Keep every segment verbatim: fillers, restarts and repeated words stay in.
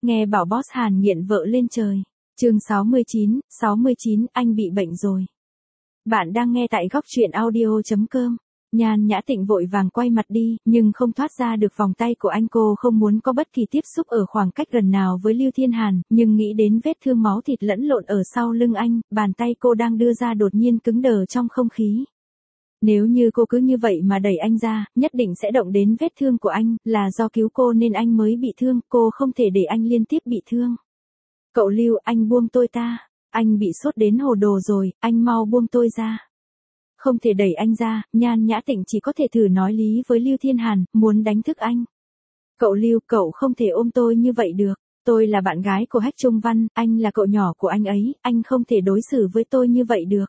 Nghe bảo boss Hàn nghiện vợ lên trời. Chương sáu mươi chín, sáu mươi chín, anh bị bệnh rồi. Bạn đang nghe tại góc truyện audio chấm com. Nhan Nhã Tịnh vội vàng quay mặt đi, nhưng không thoát ra được vòng tay của anh. Cô không muốn có bất kỳ tiếp xúc ở khoảng cách gần nào với Lưu Thiên Hàn, nhưng nghĩ đến vết thương máu thịt lẫn lộn ở sau lưng anh, bàn tay cô đang đưa ra đột nhiên cứng đờ trong không khí. Nếu như cô cứ như vậy mà đẩy anh ra, nhất định sẽ động đến vết thương của anh, là do cứu cô nên anh mới bị thương, cô không thể để anh liên tiếp bị thương. Cậu Lưu, anh buông tôi ta, anh bị sốt đến hồ đồ rồi, anh mau buông tôi ra. Không thể đẩy anh ra, Nhan Nhã Tịnh chỉ có thể thử nói lý với Lưu Thiên Hàn, muốn đánh thức anh. Cậu Lưu, cậu không thể ôm tôi như vậy được, tôi là bạn gái của Hách Trung Văn, anh là cậu nhỏ của anh ấy, anh không thể đối xử với tôi như vậy được.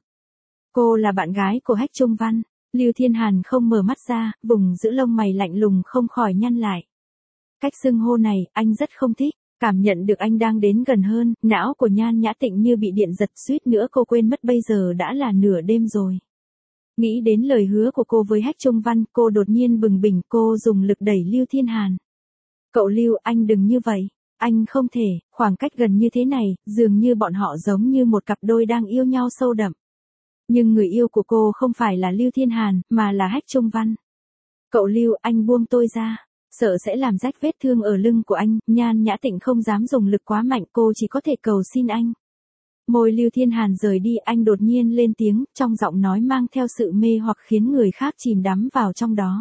Cô là bạn gái của Hách Trung Văn. Lưu Thiên Hàn không mở mắt ra, vùng giữ lông mày lạnh lùng không khỏi nhăn lại. Cách xưng hô này, anh rất không thích. Cảm nhận được anh đang đến gần hơn, não của Nhan Nhã Tịnh như bị điện giật, suýt nữa cô quên mất bây giờ đã là nửa đêm rồi. Nghĩ đến lời hứa của cô với Hách Trung Văn, cô đột nhiên bừng tỉnh, cô dùng lực đẩy Lưu Thiên Hàn. Cậu Lưu, anh đừng như vậy. Anh không thể, khoảng cách gần như thế này, dường như bọn họ giống như một cặp đôi đang yêu nhau sâu đậm. Nhưng người yêu của cô không phải là Lưu Thiên Hàn, mà là Hách Trung Văn. Cậu Lưu, anh buông tôi ra. Sợ sẽ làm rách vết thương ở lưng của anh, Nhan Nhã Tịnh không dám dùng lực quá mạnh, cô chỉ có thể cầu xin anh. Môi Lưu Thiên Hàn rời đi, anh đột nhiên lên tiếng, trong giọng nói mang theo sự mê hoặc khiến người khác chìm đắm vào trong đó.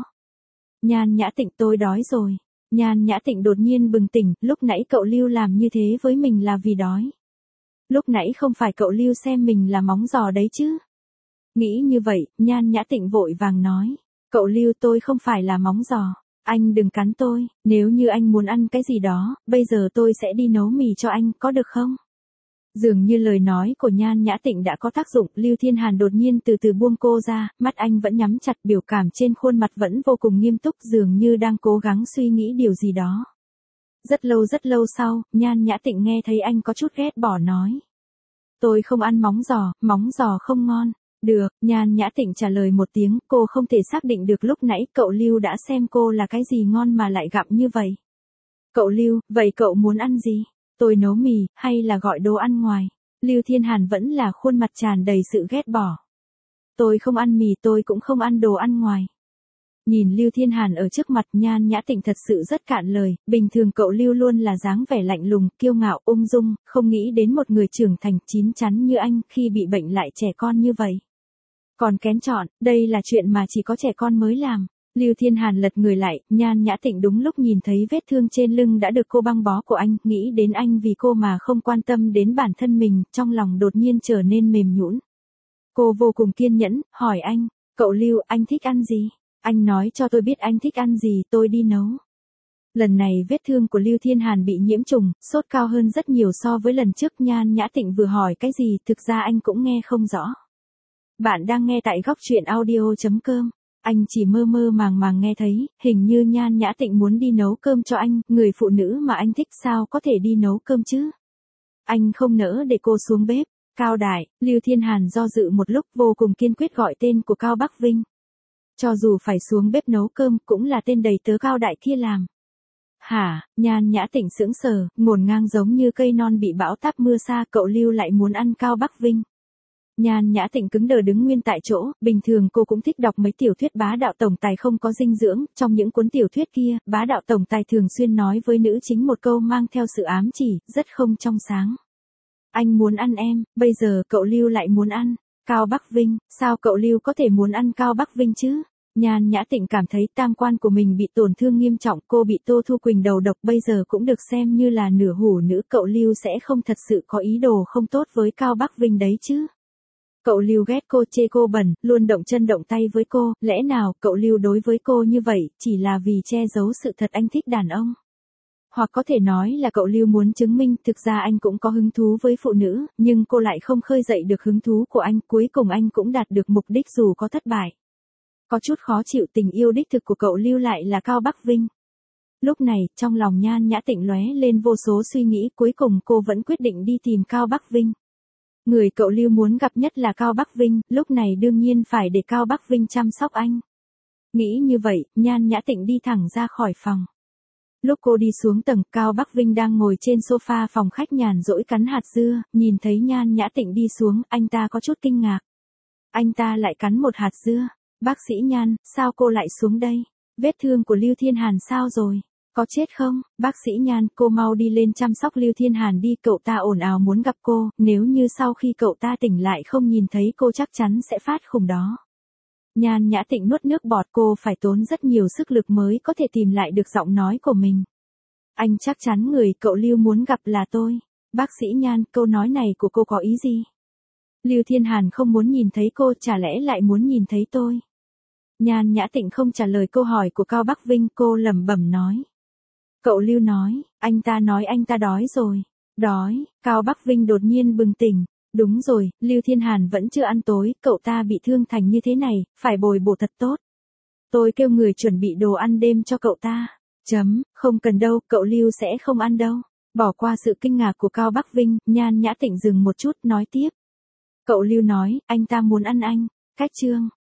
Nhan Nhã Tịnh, tôi đói rồi. Nhan Nhã Tịnh đột nhiên bừng tỉnh, lúc nãy cậu Lưu làm như thế với mình là vì đói. Lúc nãy không phải cậu Lưu xem mình là móng giò đấy chứ. Nghĩ như vậy, Nhan Nhã Tịnh vội vàng nói. Cậu Lưu, tôi không phải là móng giò. Anh đừng cắn tôi, nếu như anh muốn ăn cái gì đó, bây giờ tôi sẽ đi nấu mì cho anh, có được không? Dường như lời nói của Nhan Nhã Tịnh đã có tác dụng, Lưu Thiên Hàn đột nhiên từ từ buông cô ra, mắt anh vẫn nhắm chặt, biểu cảm trên khuôn mặt vẫn vô cùng nghiêm túc, dường như đang cố gắng suy nghĩ điều gì đó. Rất lâu rất lâu sau, Nhan Nhã Tịnh nghe thấy anh có chút ghét bỏ nói. Tôi không ăn móng giò, móng giò không ngon. Được, Nhan Nhã Tịnh trả lời một tiếng, cô không thể xác định được lúc nãy cậu Lưu đã xem cô là cái gì ngon mà lại gặm như vậy. Cậu Lưu, vậy cậu muốn ăn gì? Tôi nấu mì, hay là gọi đồ ăn ngoài? Lưu Thiên Hàn vẫn là khuôn mặt tràn đầy sự ghét bỏ. Tôi không ăn mì, tôi cũng không ăn đồ ăn ngoài. Nhìn Lưu Thiên Hàn ở trước mặt, Nhan Nhã Tịnh thật sự rất cạn lời, bình thường cậu Lưu luôn là dáng vẻ lạnh lùng, kiêu ngạo, ung dung, không nghĩ đến một người trưởng thành chín chắn như anh, khi bị bệnh lại trẻ con như vậy. Còn kén chọn, đây là chuyện mà chỉ có trẻ con mới làm. Lưu Thiên Hàn lật người lại, Nhan Nhã Tịnh đúng lúc nhìn thấy vết thương trên lưng đã được cô băng bó của anh, nghĩ đến anh vì cô mà không quan tâm đến bản thân mình, trong lòng đột nhiên trở nên mềm nhũn. Cô vô cùng kiên nhẫn, hỏi anh, cậu Lưu, anh thích ăn gì? Anh nói cho tôi biết anh thích ăn gì, tôi đi nấu. Lần này vết thương của Lưu Thiên Hàn bị nhiễm trùng, sốt cao hơn rất nhiều so với lần trước. Nhan Nhã Tịnh vừa hỏi cái gì, thực ra anh cũng nghe không rõ. Bạn đang nghe tại góc truyện audio chấm com. Anh chỉ mơ mơ màng màng nghe thấy, hình như Nhan Nhã Tịnh muốn đi nấu cơm cho anh, người phụ nữ mà anh thích sao có thể đi nấu cơm chứ? Anh không nỡ để cô xuống bếp. Cao Đại, Lưu Thiên Hàn do dự một lúc, vô cùng kiên quyết gọi tên của Cao Bắc Vinh. Cho dù phải xuống bếp nấu cơm, cũng là tên đầy tớ Cao Đại kia làm. Hả? Nhan Nhã Tịnh sững sờ, ngổn ngang giống như cây non bị bão táp mưa xa, cậu Lưu lại muốn ăn Cao Bắc Vinh. Nhan Nhã Tịnh cứng đờ đứng nguyên tại chỗ, bình thường cô cũng thích đọc mấy tiểu thuyết bá đạo tổng tài không có dinh dưỡng, trong những cuốn tiểu thuyết kia, bá đạo tổng tài thường xuyên nói với nữ chính một câu mang theo sự ám chỉ, rất không trong sáng. Anh muốn ăn em, bây giờ cậu Lưu lại muốn ăn Cao Bắc Vinh, sao cậu Lưu có thể muốn ăn Cao Bắc Vinh chứ? Nhan Nhã Tịnh cảm thấy tam quan của mình bị tổn thương nghiêm trọng, cô bị Tô Thu Quỳnh đầu độc, bây giờ cũng được xem như là nửa hủ nữ, cậu Lưu sẽ không thật sự có ý đồ không tốt với Cao Bắc Vinh đấy chứ? Cậu Lưu ghét cô, chê cô bẩn, luôn động chân động tay với cô, lẽ nào cậu Lưu đối với cô như vậy, chỉ là vì che giấu sự thật anh thích đàn ông? Hoặc có thể nói là cậu Lưu muốn chứng minh thực ra anh cũng có hứng thú với phụ nữ, nhưng cô lại không khơi dậy được hứng thú của anh, cuối cùng anh cũng đạt được mục đích dù có thất bại. Có chút khó chịu, tình yêu đích thực của cậu Lưu lại là Cao Bắc Vinh. Lúc này, trong lòng Nhan Nhã Tịnh lóe lên vô số suy nghĩ, cuối cùng cô vẫn quyết định đi tìm Cao Bắc Vinh. Người cậu Lưu muốn gặp nhất là Cao Bắc Vinh, lúc này đương nhiên phải để Cao Bắc Vinh chăm sóc anh. Nghĩ như vậy, Nhan Nhã Tịnh đi thẳng ra khỏi phòng. Lúc cô đi xuống tầng, Cao Bắc Vinh đang ngồi trên sofa phòng khách nhàn rỗi cắn hạt dưa, nhìn thấy Nhan Nhã Tịnh đi xuống, anh ta có chút kinh ngạc. Anh ta lại cắn một hạt dưa. Bác sĩ Nhan, sao cô lại xuống đây? Vết thương của Lưu Thiên Hàn sao rồi? Có chết không? Bác sĩ Nhan, cô mau đi lên chăm sóc Lưu Thiên Hàn đi, cậu ta ồn ào muốn gặp cô, nếu như sau khi cậu ta tỉnh lại không nhìn thấy cô chắc chắn sẽ phát khùng đó. Nhan Nhã Tịnh nuốt nước bọt, cô phải tốn rất nhiều sức lực mới có thể tìm lại được giọng nói của mình. Anh chắc chắn người cậu Lưu muốn gặp là tôi. Bác sĩ Nhan, câu nói này của cô có ý gì? Lưu Thiên Hàn không muốn nhìn thấy cô, chả lẽ lại muốn nhìn thấy tôi? Nhan Nhã Tịnh không trả lời câu hỏi của Cao Bắc Vinh, cô lẩm bẩm nói. Cậu Lưu nói, anh ta nói anh ta đói rồi. Đói, Cao Bắc Vinh đột nhiên bừng tỉnh. Đúng rồi, Lưu Thiên Hàn vẫn chưa ăn tối, cậu ta bị thương thành như thế này, phải bồi bổ thật tốt. Tôi kêu người chuẩn bị đồ ăn đêm cho cậu ta. Chấm, không cần đâu, cậu Lưu sẽ không ăn đâu. Bỏ qua sự kinh ngạc của Cao Bắc Vinh, Nhan Nhã Tịnh dừng một chút, nói tiếp. Cậu Lưu nói, anh ta muốn ăn anh. Cách chương.